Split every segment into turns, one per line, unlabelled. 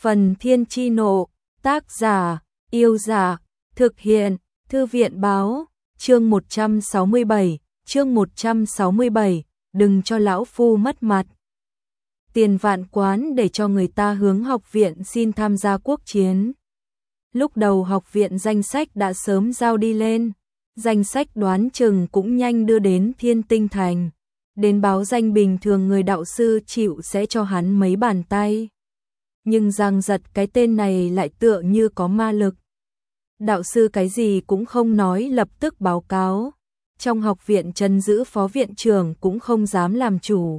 Phần Thiên Chi Nộ, tác giả, Yêu Dạ, thực hiện, Thư viện Báo, chương 167, đừng cho lão phu mất mặt. Tiền Vạn Quán để cho người ta hướng học viện xin tham gia quốc chiến. Lúc đầu học viện danh sách đã sớm giao đi lên, danh sách đoán chừng cũng nhanh đưa đến Thiên Tinh Thành. Đến báo danh bình thường người đạo sư chịu sẽ cho hắn mấy bàn tay. Nhưng Giang Giật cái tên này lại tựa như có ma lực. Đạo sư cái gì cũng không nói lập tức báo cáo. Trong học viện trấn giữ phó viện trưởng cũng không dám làm chủ.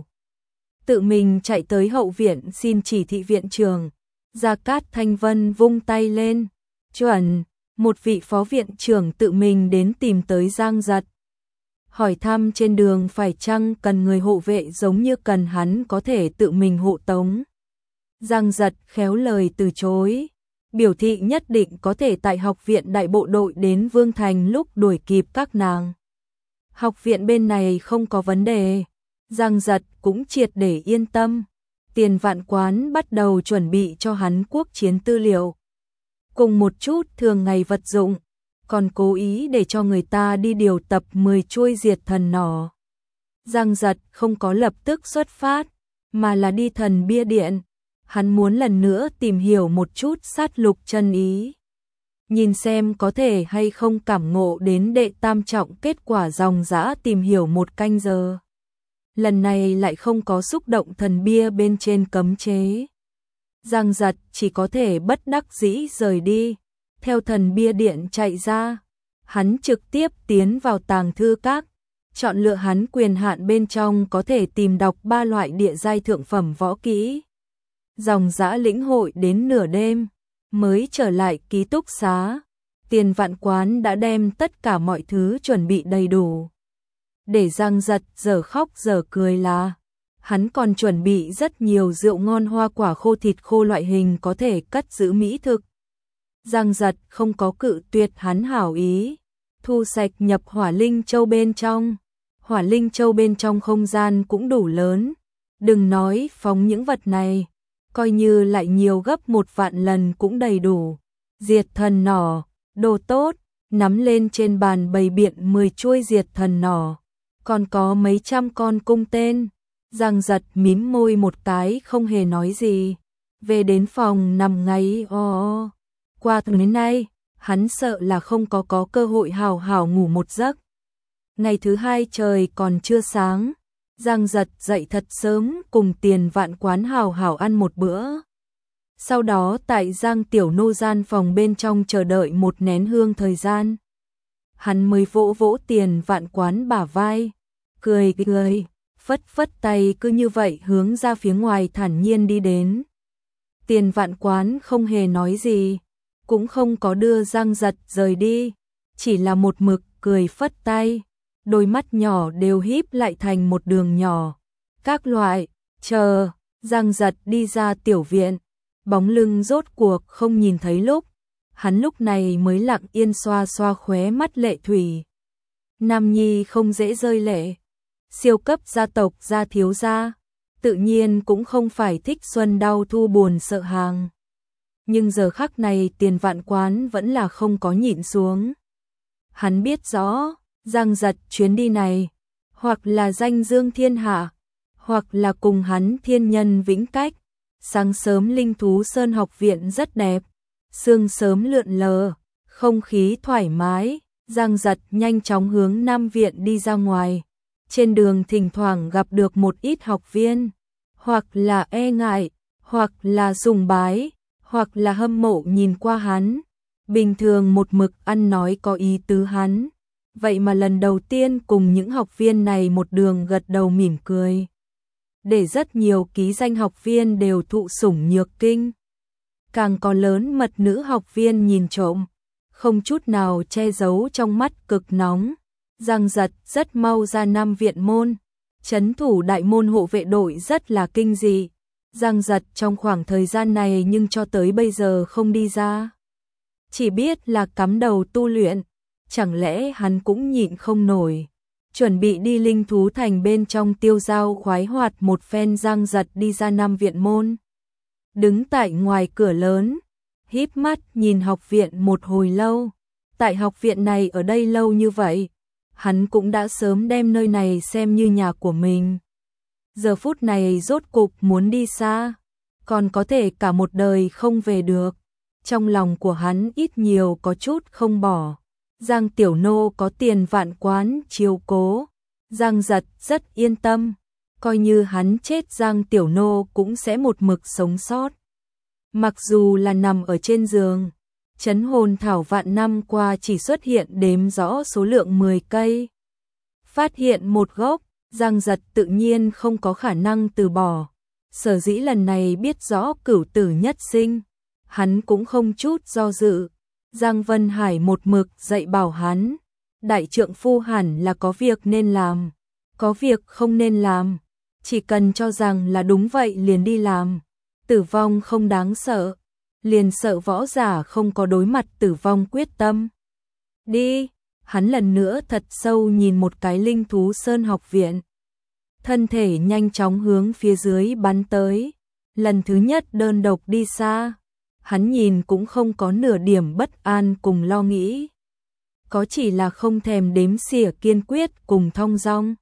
Tự mình chạy tới hậu viện xin chỉ thị viện trưởng. Gia Cát Thanh Vân vung tay lên. Chuẩn, một vị phó viện trưởng tự mình đến tìm tới Giang Giật. Hỏi thăm trên đường phải chăng cần người hộ vệ giống như cần hắn có thể tự mình hộ tống. Giang Giật khéo lời từ chối, biểu thị nhất định có thể tại học viện đại bộ đội đến Vương Thành lúc đuổi kịp các nàng. Học viện bên này không có vấn đề, Giang Giật cũng triệt để yên tâm. Tiền Vạn Quán bắt đầu chuẩn bị cho hắn quốc chiến tư liệu. Cùng một chút thường ngày vật dụng, còn cố ý để cho người ta đi điều tập 10 chuôi diệt thần nỏ. Giang Giật không có lập tức xuất phát, mà là đi thần bia điện. Hắn muốn lần nữa tìm hiểu một chút sát lục chân ý. Nhìn xem có thể hay không cảm ngộ đến đệ tam trọng kết quả dòng dã tìm hiểu 1 canh giờ. Lần này lại không có xúc động thần bia bên trên cấm chế. Giang Giật chỉ có thể bất đắc dĩ rời đi. Theo thần bia điện chạy ra, hắn trực tiếp tiến vào tàng thư các, chọn lựa hắn quyền hạn bên trong có thể tìm đọc 3 loại địa giai thượng phẩm võ kỹ. Dòng dã lĩnh hội đến nửa đêm, mới trở lại ký túc xá. Tiền Vạn Quán đã đem tất cả mọi thứ chuẩn bị đầy đủ. Để Giang Giật giờ khóc giờ cười là, hắn còn chuẩn bị rất nhiều rượu ngon hoa quả khô thịt khô loại hình có thể cất giữ mỹ thực. Giang Giật không có cự tuyệt hắn hảo ý, thu sạch nhập Hỏa Linh Châu bên trong. Hỏa Linh Châu bên trong không gian cũng đủ lớn, đừng nói phóng những vật này, coi như lại nhiều gấp 1 vạn lần cũng đầy đủ. Diệt thần nỏ, đồ tốt, nắm lên trên bàn bày biện 10 chuôi diệt thần nỏ, còn có mấy trăm con cung tên. Giang Giật mím môi một cái không hề nói gì, về đến phòng nằm ngáy o. Qua từ đến nay, hắn sợ là không có cơ hội hào hào ngủ một giấc. Ngày thứ 2 trời còn chưa sáng, Giang Giật dậy thật sớm cùng Tiền Vạn Quán hào hào ăn một bữa. Sau đó tại Giang Tiểu Nô gian phòng bên trong chờ đợi 1 nén hương thời gian. Hắn mới vỗ vỗ Tiền Vạn Quán bả vai, cười, phất tay cứ như vậy hướng ra phía ngoài thản nhiên đi đến. Tiền Vạn Quán không hề nói gì, cũng không có đưa Giang Giật rời đi, chỉ là một mực cười phất tay, đôi mắt nhỏ đều híp lại thành một đường nhỏ. Các loại, chờ, Giang Giật đi ra tiểu viện, bóng lưng rốt cuộc không nhìn thấy lúc, hắn lúc này mới lặng yên xoa xoa khóe mắt lệ thủy. Nam nhi không dễ rơi lệ, siêu cấp gia tộc gia thiếu gia, tự nhiên cũng không phải thích xuân đau thu buồn sợ hàng. Nhưng giờ khắc này Tiền Vạn Quán vẫn là không có nhịn xuống. Hắn biết rõ, Giang Giật chuyến đi này, hoặc là danh dương thiên hạ, hoặc là cùng hắn thiên nhân vĩnh cách. Sáng sớm Linh Thú Sơn học viện rất đẹp, sương sớm lượn lờ, không khí thoải mái. Giang Giật nhanh chóng hướng Nam viện đi ra ngoài. Trên đường thỉnh thoảng gặp được một ít học viên, hoặc là e ngại, hoặc là sùng bái, hoặc là hâm mộ nhìn qua hắn. Bình thường một mực ăn nói có ý tứ hắn, vậy mà lần đầu tiên cùng những học viên này một đường gật đầu mỉm cười. Để rất nhiều ký danh học viên đều thụ sủng nhược kinh. Càng có lớn mật nữ học viên nhìn trộm, không chút nào che giấu trong mắt cực nóng. Giang Giật rất mau ra Nam viện môn, trấn thủ đại môn hộ vệ đội rất là kinh dị. Giang Giật trong khoảng thời gian này nhưng cho tới bây giờ không đi ra, chỉ biết là cắm đầu tu luyện. Chẳng lẽ hắn cũng nhịn không nổi, chuẩn bị đi Linh Thú Thành bên trong tiêu dao khoái hoạt một phen. Giang Giật đi ra Nam viện môn, đứng tại ngoài cửa lớn, híp mắt nhìn học viện một hồi lâu. Tại học viện này ở đây lâu như vậy, hắn cũng đã sớm đem nơi này xem như nhà của mình. Giờ phút này rốt cục muốn đi xa, còn có thể cả một đời không về được. Trong lòng của hắn ít nhiều có chút không bỏ. Giang Tiểu Nô có Tiền Vạn Quán chiếu cố, Giang Giật rất yên tâm, coi như hắn chết Giang Tiểu Nô cũng sẽ một mực sống sót. Mặc dù là nằm ở trên giường, trấn hồn thảo vạn năm qua chỉ xuất hiện đếm rõ số lượng 10 cây. Phát hiện một gốc, Giang Giật tự nhiên không có khả năng từ bỏ. Sở dĩ lần này biết rõ cửu tử nhất sinh, hắn cũng không chút do dự. Giang Vân Hải một mực dạy bảo hắn, đại trượng phu hẳn là có việc nên làm, có việc không nên làm, chỉ cần cho rằng là đúng vậy liền đi làm. Tử vong không đáng sợ, liền sợ võ giả không có đối mặt tử vong quyết tâm. Đi, hắn lần nữa thật sâu nhìn một cái Linh Thú Sơn học viện. Thân thể nhanh chóng hướng phía dưới bắn tới, lần thứ nhất đơn độc đi xa. Hắn nhìn cũng không có nửa điểm bất an cùng lo nghĩ. Có chỉ là không thèm đếm xỉa kiên quyết cùng thong dong.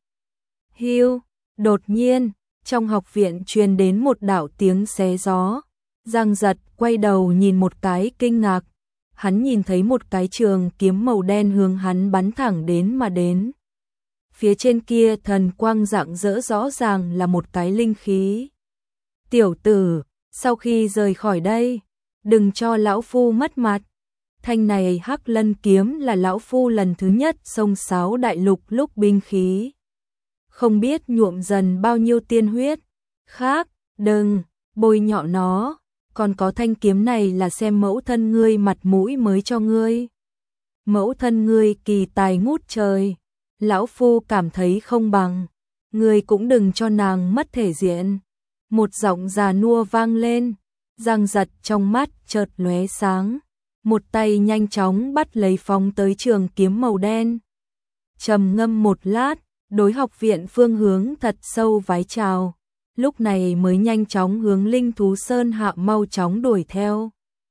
Hiu, đột nhiên, trong học viện truyền đến một đạo tiếng xé gió. Giang Giật quay đầu nhìn một cái kinh ngạc. Hắn nhìn thấy một cái trường kiếm màu đen hướng hắn bắn thẳng đến mà đến. Phía trên kia thần quang rạng rỡ rõ ràng là một cái linh khí. Tiểu tử, sau khi rời khỏi đây, đừng cho lão phu mất mặt. Thanh này Hắc Lân kiếm là lão phu lần thứ nhất xông xáo đại lục lúc binh khí. Không biết nhuộm dần bao nhiêu tiên huyết. Khác, đừng, bôi nhọ nó. Còn có thanh kiếm này là xem mẫu thân ngươi mặt mũi mới cho ngươi. Mẫu thân ngươi kỳ tài ngút trời. Lão phu cảm thấy không bằng. Ngươi cũng đừng cho nàng mất thể diện. Một giọng già nua vang lên. Giang Giật trong mắt chợt lóe sáng, một tay nhanh chóng bắt lấy phóng tới trường kiếm màu đen. Trầm ngâm một lát, đối học viện phương hướng thật sâu vái chào, lúc này mới nhanh chóng hướng Linh Thú Sơn hạ mau chóng đuổi theo.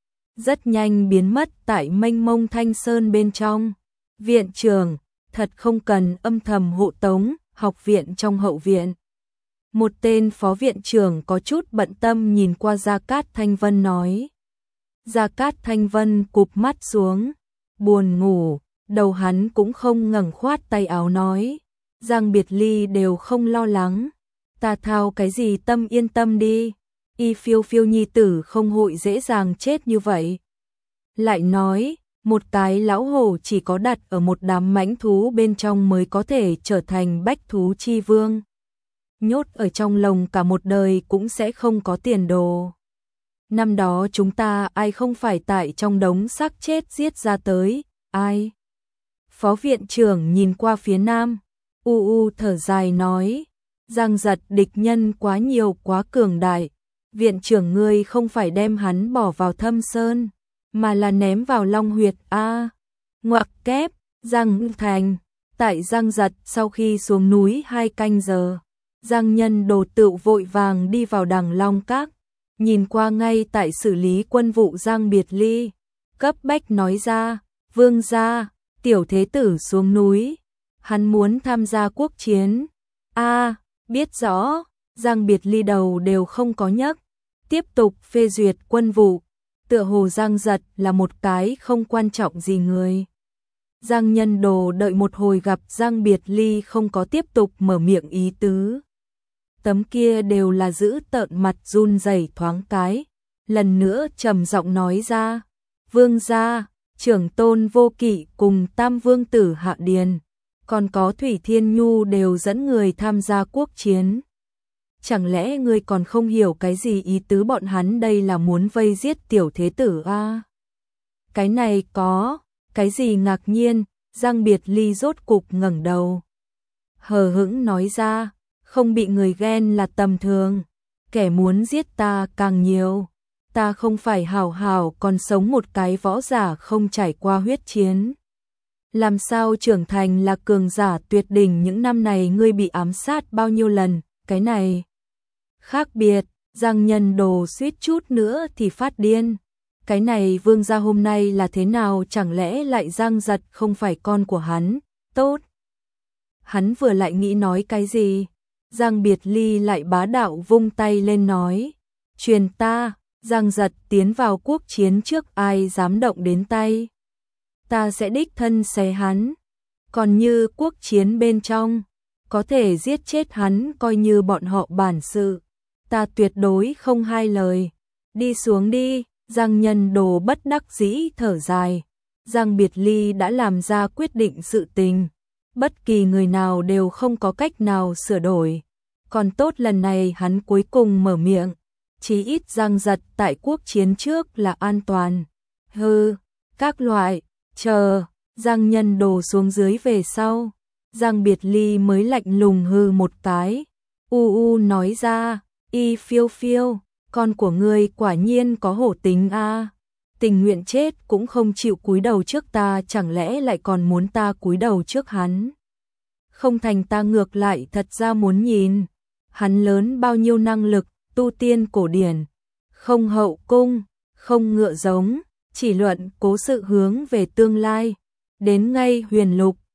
Rất nhanh biến mất tại mênh mông thanh sơn bên trong. Viện trưởng, thật không cần âm thầm hộ tống, học viện trong hậu viện. Một tên phó viện trưởng có chút bận tâm nhìn qua Gia Cát Thanh Vân nói. Gia Cát Thanh Vân cụp mắt xuống, buồn ngủ, đầu hắn cũng không ngẩng, khoát tay áo nói. Giang Biệt Ly đều không lo lắng, ta thao cái gì tâm, yên tâm đi, y phiêu phiêu nhi tử không hội dễ dàng chết như vậy. Lại nói, một cái lão hổ chỉ có đặt ở một đám mãnh thú bên trong mới có thể trở thành bách thú chi vương. Nhốt ở trong lồng cả một đời cũng sẽ không có tiền đồ. Năm đó chúng ta ai không phải tại trong đống xác chết giết ra tới, ai? Phó viện trưởng nhìn qua phía nam, thở dài nói, Giang Giật địch nhân quá nhiều quá cường đại, viện trưởng ngươi không phải đem hắn bỏ vào Thâm Sơn, mà là ném vào Long Huyệt a. Ngoặc kép, Giang Thành, tại Giang Giật sau khi xuống núi 2 canh giờ. Giang Nhân Đồ tựu vội vàng đi vào Đằng Long Các, nhìn qua ngay tại xử lý quân vụ Giang Biệt Ly, cấp bách nói ra, vương gia, tiểu thế tử xuống núi, hắn muốn tham gia quốc chiến. Biết rõ, Giang Biệt Ly đầu đều không có nhấc, tiếp tục phê duyệt quân vụ, tựa hồ Giang Giật là một cái không quan trọng gì người. Giang Nhân Đồ đợi một hồi gặp Giang Biệt Ly không có tiếp tục mở miệng ý tứ. Tấm kia đều là giữ tợn mặt run rẩy thoáng cái, lần nữa trầm giọng nói ra, vương gia, trưởng tôn Vô Kỵ cùng Tam Vương tử Hạ Điền, còn có Thủy Thiên Nhu đều dẫn người tham gia quốc chiến. Chẳng lẽ ngươi còn không hiểu cái gì ý tứ bọn hắn đây là muốn vây giết tiểu thế tử a? Cái này có, cái gì ngạc nhiên, Giang Biệt Ly rốt cục ngẩng đầu. Hờ hững nói ra, không bị người ghen là tầm thường, kẻ muốn giết ta càng nhiều. Ta không phải hảo hảo còn sống một cái võ giả không trải qua huyết chiến. Làm sao trưởng thành là cường giả tuyệt đỉnh, những năm này ngươi bị ám sát bao nhiêu lần, cái này khác biệt, Giang Nhân Đồ suýt chút nữa thì phát điên. Cái này Vương gia hôm nay là thế nào, chẳng lẽ lại Giang Giật không phải con của hắn? Tốt. Hắn vừa lại nghĩ nói cái gì? Giang Biệt Ly lại bá đạo vung tay lên nói. Truyền ta, Giang Giật tiến vào quốc chiến trước ai dám động đến tay. Ta sẽ đích thân xé hắn. Còn như quốc chiến bên trong, có thể giết chết hắn coi như bọn họ bản sự. Ta tuyệt đối không hai lời. Đi xuống đi, Giang Nhân Đồ bất đắc dĩ thở dài. Giang Biệt Ly đã làm ra quyết định sự tình. Bất kỳ người nào đều không có cách nào sửa đổi. Còn tốt lần này hắn cuối cùng mở miệng. Chí ít Giang Giật tại quốc chiến trước là an toàn. Hừ, các loại, chờ, Giang Nhân Đồ xuống dưới về sau. Giang Biệt Ly mới lạnh lùng hừ một cái. Nói ra, Y Phiêu Phiêu, con của ngươi quả nhiên có hổ tính a. Tình nguyện chết cũng không chịu cúi đầu trước ta, chẳng lẽ lại còn muốn ta cúi đầu trước hắn? Không thành ta ngược lại thật ra muốn nhìn. Hắn lớn bao nhiêu năng lực, tu tiên cổ điển, không hậu cung, không ngựa giống, chỉ luận cố sự hướng về tương lai. Đến ngay huyền lục,